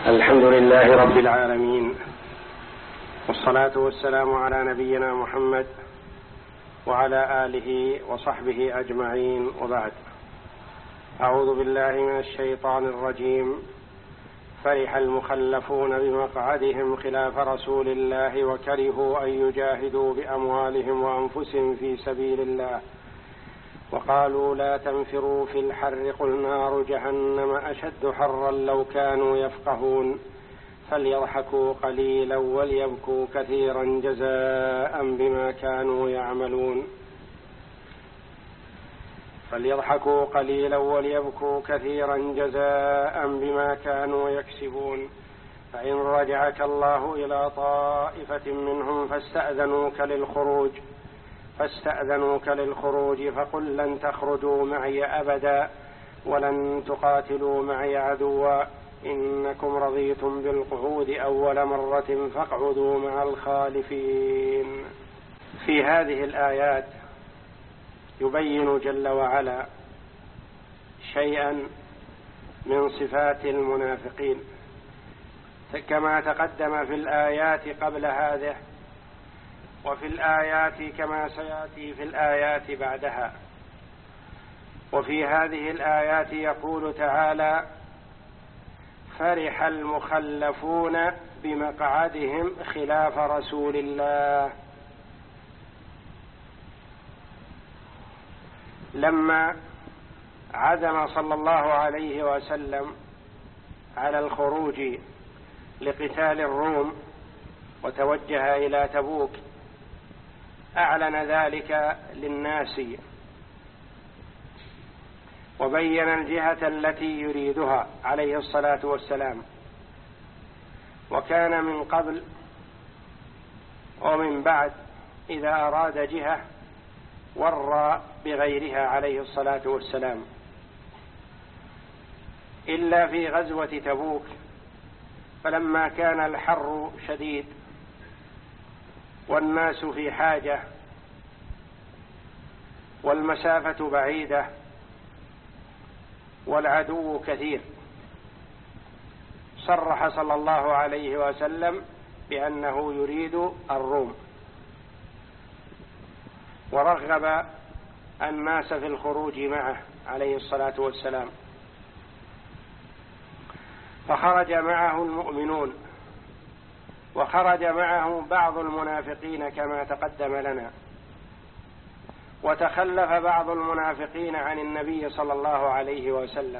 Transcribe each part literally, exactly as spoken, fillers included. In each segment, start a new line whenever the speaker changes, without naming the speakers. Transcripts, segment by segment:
الحمد لله رب العالمين، والصلاة والسلام على نبينا محمد وعلى آله وصحبه أجمعين، وبعد. أعوذ بالله من الشيطان الرجيم. فرح المخلفون بمقعدهم خلاف رسول الله وكرهوا أن يجاهدوا بأموالهم وأنفسهم في سبيل الله وقالوا لا تنفروا في الحر قل نار جهنم أشد حرا لو كانوا يفقهون فليضحكوا قليلا وليبكوا كثيرا جزاء بما كانوا يعملون فليضحكوا قليلا وليبكوا كثيرا جزاء بما كانوا يكسبون. فإن رجعك الله إلى طائفة منهم فاستأذنوك للخروج فاستأذنوك للخروج فقل لن تخرجوا معي أبدا ولن تقاتلوا معي عدوا إنكم رضيتم بالقعود أول مرة فاقعدوا مع الخالفين. في هذه الآيات يبين جل وعلا شيئا من صفات المنافقين كما تقدم في الآيات قبل هذه وفي الآيات كما سيأتي في الآيات بعدها. وفي هذه الآيات يقول تعالى: فرح المخلفون بمقعدهم خلاف رسول الله. لما عزم صلى الله عليه وسلم على الخروج لقتال الروم وتوجه إلى تبوك أعلن ذلك للناس وبين الجهة التي يريدها عليه الصلاة والسلام، وكان من قبل ومن بعد إذا أراد جهة ورى بغيرها عليه الصلاة والسلام، إلا في غزوة تبوك فلما كان الحر شديد والناس في حاجة والمسافة بعيدة والعدو كثير صرح صلى الله عليه وسلم بأنه يريد الروم، ورغب الناس في الخروج معه عليه الصلاة والسلام، فخرج معه المؤمنون وخرج معه بعض المنافقين كما تقدم لنا، وتخلف بعض المنافقين عن النبي صلى الله عليه وسلم،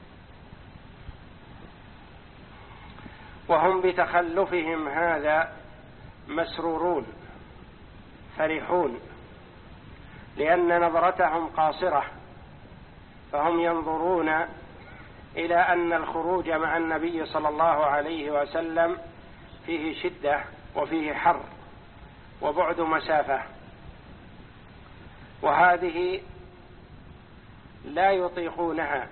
وهم بتخلفهم هذا مسرورون فرحون، لأن نظرتهم قاصرة، فهم ينظرون إلى أن الخروج مع النبي صلى الله عليه وسلم فيه شدة وفيه حر وبعد مسافة، وهذه لا يطيقونها،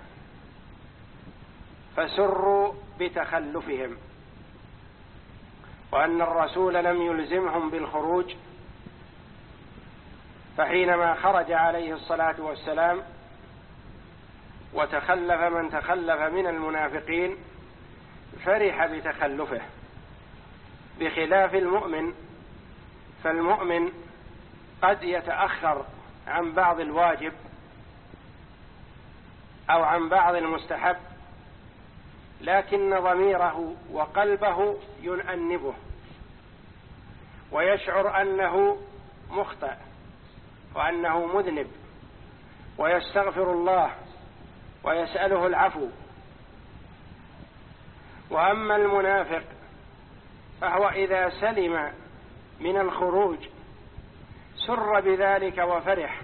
فسروا بتخلفهم، وأن الرسول لم يلزمهم بالخروج، فحينما خرج عليه الصلاة والسلام وتخلف من تخلف من المنافقين فرح بتخلفه، بخلاف المؤمن، فالمؤمن قد يتأخر عن بعض الواجب أو عن بعض المستحب، لكن ضميره وقلبه يؤنبه ويشعر أنه مخطئ وأنه مذنب ويستغفر الله ويسأله العفو. وأما المنافق فهو إذا سلم من الخروج سر بذلك وفرح،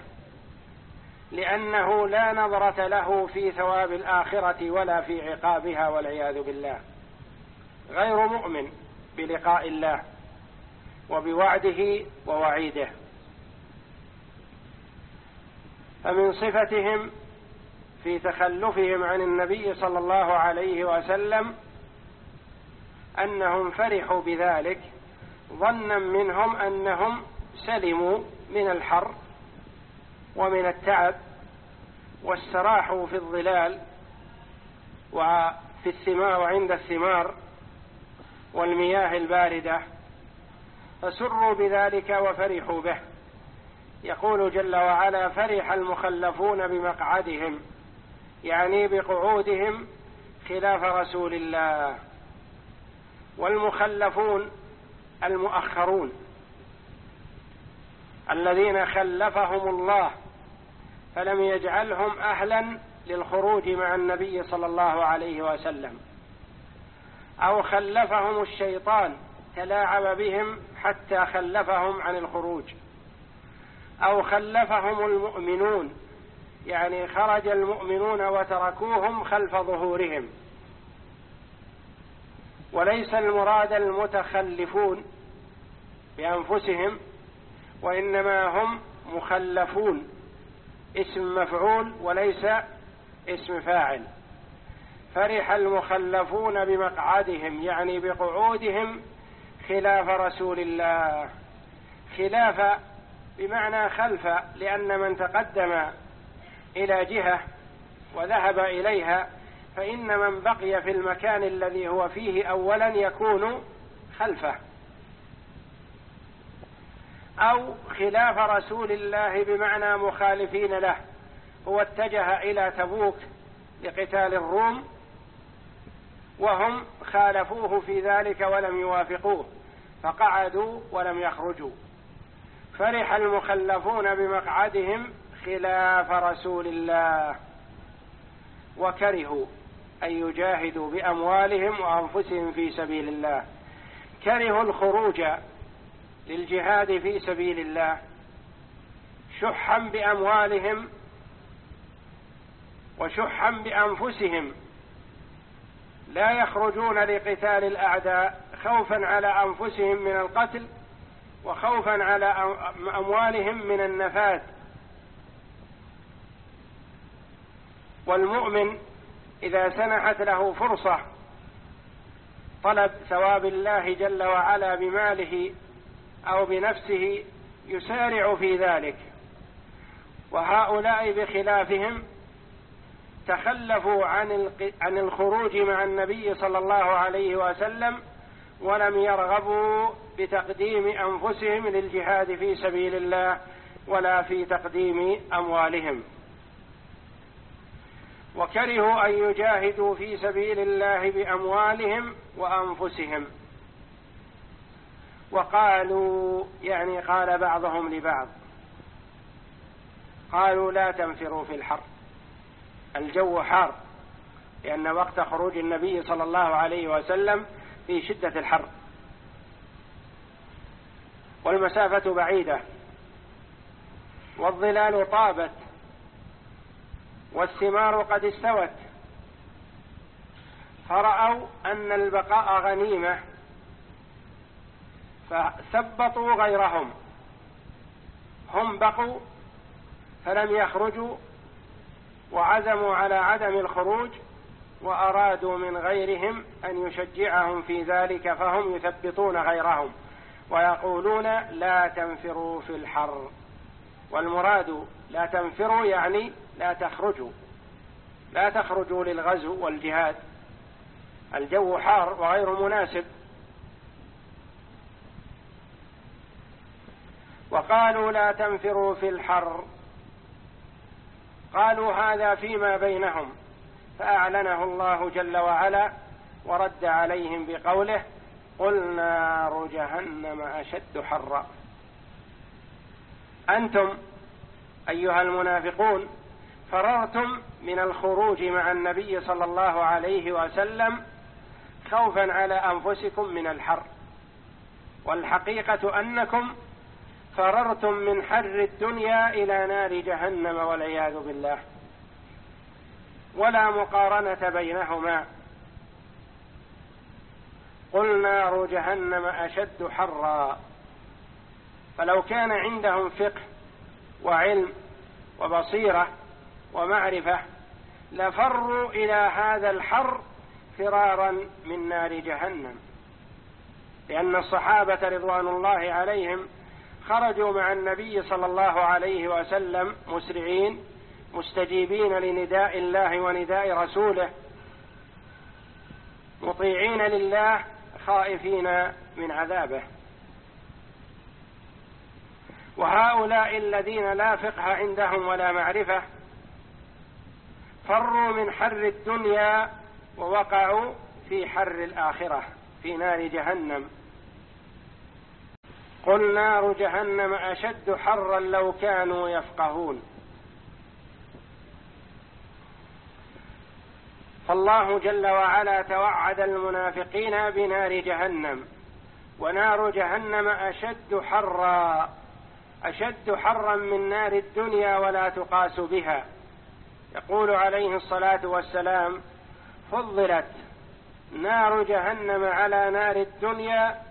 لأنه لا نظرة له في ثواب الآخرة ولا في عقابها والعياذ بالله، غير مؤمن بلقاء الله وبوعده ووعيده. فمن صفتهم في تخلفهم عن النبي صلى الله عليه وسلم أنهم فرحوا بذلك ظنا منهم أنهم سلموا من الحر ومن التعب واستراحوا في الظلال وفي الثمار وعند الثمار والمياه الباردة، فسروا بذلك وفرحوا به. يقول جل وعلا: فرح المخلفون بمقعدهم، يعني بقعودهم خلاف رسول الله. والمخلفون المؤخرون الذين خلفهم الله فلم يجعلهم أهلا للخروج مع النبي صلى الله عليه وسلم، أو خلفهم الشيطان تلاعب بهم حتى خلفهم عن الخروج، أو خلفهم المؤمنون، يعني خرج المؤمنون وتركوهم خلف ظهورهم. وليس المراد المتخلفون بأنفسهم، وإنما هم مخلفون، اسم مفعول وليس اسم فاعل. فرح المخلفون بمقعدهم، يعني بقعودهم خلاف رسول الله. خلاف بمعنى خلف، لأن من تقدم إلى جهة وذهب إليها فإن من بقي في المكان الذي هو فيه أولا يكون خلفه. أو خلاف رسول الله بمعنى مخالفين له، هو اتجه إلى تبوك لقتال الروم وهم خالفوه في ذلك ولم يوافقوه فقعدوا ولم يخرجوا. فرح المخلفون بمقعدهم خلاف رسول الله، وكرهوا أن يجاهدوا بأموالهم وأنفسهم في سبيل الله. كرهوا الخروج للجهاد في سبيل الله شحا بأموالهم وشحا بأنفسهم، لا يخرجون لقتال الأعداء خوفا على أنفسهم من القتل وخوفا على أموالهم من النفاد. والمؤمن إذا سنحت له فرصة طلب ثواب الله جل وعلا بماله أو بنفسه يسارع في ذلك. وهؤلاء بخلافهم تخلفوا عن الخروج مع النبي صلى الله عليه وسلم ولم يرغبوا بتقديم أنفسهم للجهاد في سبيل الله ولا في تقديم أموالهم. وكرهوا أن يجاهدوا في سبيل الله بأموالهم وأنفسهم. وقالوا، يعني قال بعضهم لبعض، قالوا: لا تنفروا في الحر، الجو حار، لأن وقت خروج النبي صلى الله عليه وسلم في شدة الحر والمسافة بعيدة والظلال طابت والثمار قد استوت، فرأوا أن البقاء غنيمة فثبطوا غيرهم، هم بقوا فلم يخرجوا وعزموا على عدم الخروج، وأرادوا من غيرهم أن يشجعهم في ذلك فهم يثبطون غيرهم ويقولون: لا تنفروا في الحر. والمراد لا تنفروا يعني لا تخرجوا، لا تخرجوا للغزو والجهاد، الجو حار وغير مناسب. وقالوا: لا تنفروا في الحر. قالوا هذا فيما بينهم، فأعلنه الله جل وعلا ورد عليهم بقوله: قل نار جهنم أشد حرا. أنتم أيها المنافقون فررتم من الخروج مع النبي صلى الله عليه وسلم خوفا على أنفسكم من الحر، والحقيقة أنكم فررتم من حر الدنيا إلى نار جهنم والعياذ بالله، ولا مقارنة بينهما. قل نار جهنم أشد حرا. فلو كان عندهم فقه وعلم وبصيرة ومعرفة لفروا إلى هذا الحر فرارا من نار جهنم، لأن الصحابة رضوان الله عليهم خرجوا مع النبي صلى الله عليه وسلم مسرعين مستجيبين لنداء الله ونداء رسوله، مطيعين لله خائفين من عذابه. وهؤلاء الذين لا فقه عندهم ولا معرفة فروا من حر الدنيا ووقعوا في حر الآخرة في نار جهنم. قل نار جهنم أشد حرا لو كانوا يفقهون. فالله جل وعلا توعد المنافقين بنار جهنم، ونار جهنم أشد حرا، أشد حرا من نار الدنيا ولا تقاس بها. يقول عليه الصلاة والسلام: فضلت نار جهنم على نار الدنيا